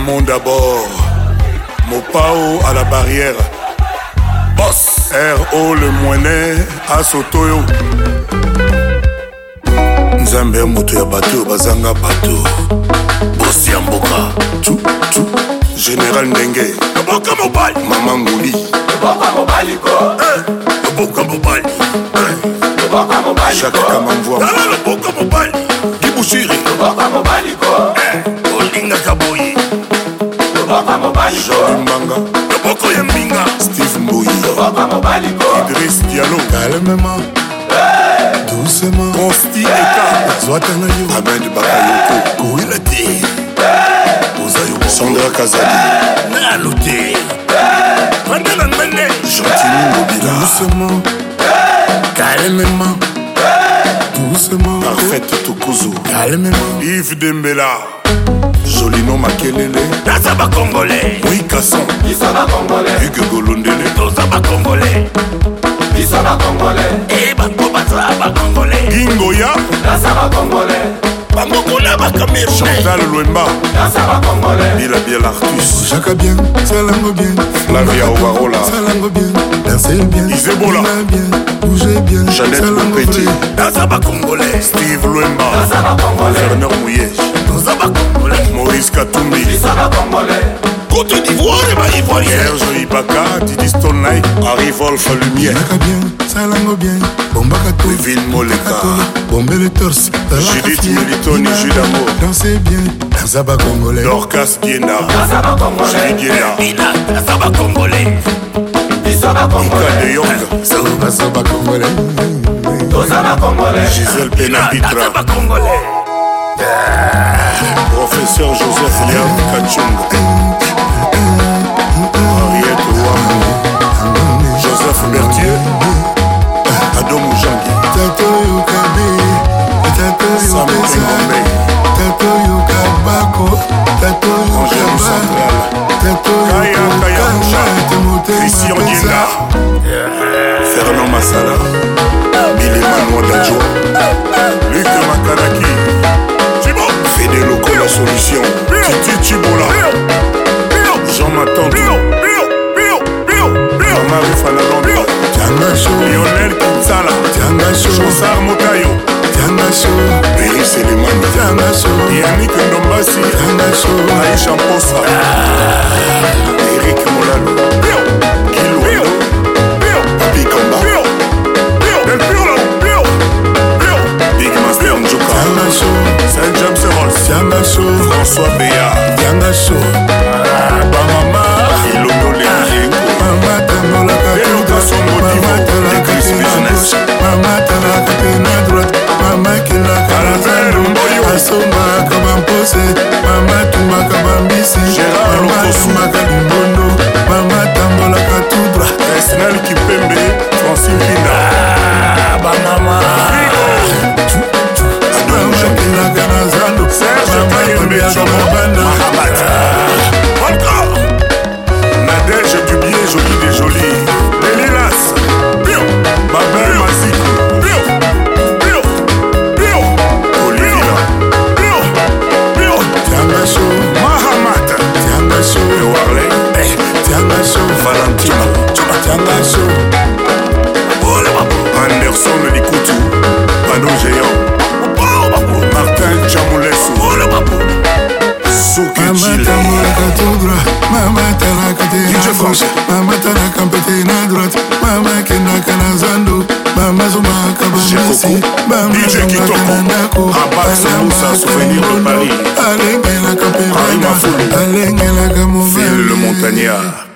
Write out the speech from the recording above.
Raymond d'abord, Mopao à la barrière, Boss R.O. le moinet à Sotoyo. Nzambe ya moto ya bato bazanga bato, Boss ya mboka tu. Général Ndenge, Boka Mobali, Mama Nguli, Boka Mobali ko, Boka Mobali, Boka Mobali, Jacques Kamamvoa, Nala Boka Mobali, Gibushiri, Boka Mobali ko, Olinga Kaboyi, Boka Mobali ko, Mbanga, Boko Yambinga, Steve Mboyi, Boka Mobali ko, Idriss Diallo, calmement, doucement, Consti Eka, Zouatana yo, Ahmed Bakayoko, Kouilati, Sandra Kazadi, Nalote, Mandela Mene, Gentini Mobila, doucement, calmement, doucement, Parfaite Tokuzu, calmement, Yves Dembela, Jolino Makelele, Nazaba Congolais, Oui Kasson, Isaba Congolais, Hugues Golondele, Tozaba Congolais, Isaba Congolais, Bango Bazaba Congolais, Gingoya, Nazaba Congolais, Bango Kolaba Kamir, Chantal Louemba, Nazaba Congolais, Bila Biel Artus, Chaka bien, Salango bien, Flavia Ovarola, Salango bien, dansez bien, Isebola, bien, bougez bien, Jeannette Salango Petit, vrai, Nazaba Congolais, Steve Louemba, Nazaba Congolais, Fernand Mouyej, Nazaba Congolais, Maurice Katumbi, Isaba Congolais, Côte d'Ivoire et Ivoirien, Serge Ibaka, Didi Stone Night, Harry Wolf Lumière, Chaka bien, Salango bien, Bomba Kato, Vivine Moleka, Bombe le torse, Judith Melitoni, Judamour, dansez bien, Zaba Congolais, Dorcas Dienda, Nazaba Congolais, Julie Dienda, Ina, Nazaba Congolais, Isaba Congolais, Ika De Jong, Zaba Congolais, Tozaba Congolais, Gisèle Benapitra, Nazaba Congolais, Professeur Joseph Liam Kachung, Henriette Ouam, Joseph Berthier, Adom Moujangi, Tato Yokabe, Tato Sam Yopesa, Ngombe, Tato Yokabako, Tato Angèle Yokaba, Central, Tato Kaya Moucha, Christian Dienda, Fernand Massala, Billy Manoa Dadjo, Luc Makanaki, Fede Loco la solution, Titi Chibola, Jean Matantou, Marie Fanalonde, Lionel Kinsala, Chosar Motayo, Béry Selemani, Yannick Ndombasi, Aïcha Mposa, Eric Molalo, Gil Wendo, Papi Kamba, Big Master Njoka, Saint James Rolls, François Béa, Bamama, Ilondo Lengengo, Eloka Songo Divo, Eclis Business, Calvin Mboyo, Gérard Lokosu, Esnel Kipembe, Francine Pinda, Serge Kayembe Chomo, Mahamat, encore Nadège Dubié, joli des jolis, Lélilas, Babel Mazikou, Olivia, Mahamat, Warley, Valentino, Anderson Likutu, Pano Géant, Martin Chamoulesu, Souki Chile, DJ Français, DJ Kitoko, Abbas Moussa, Souvenir de Paris, Harry Mafoulou, Phil le Montagnard.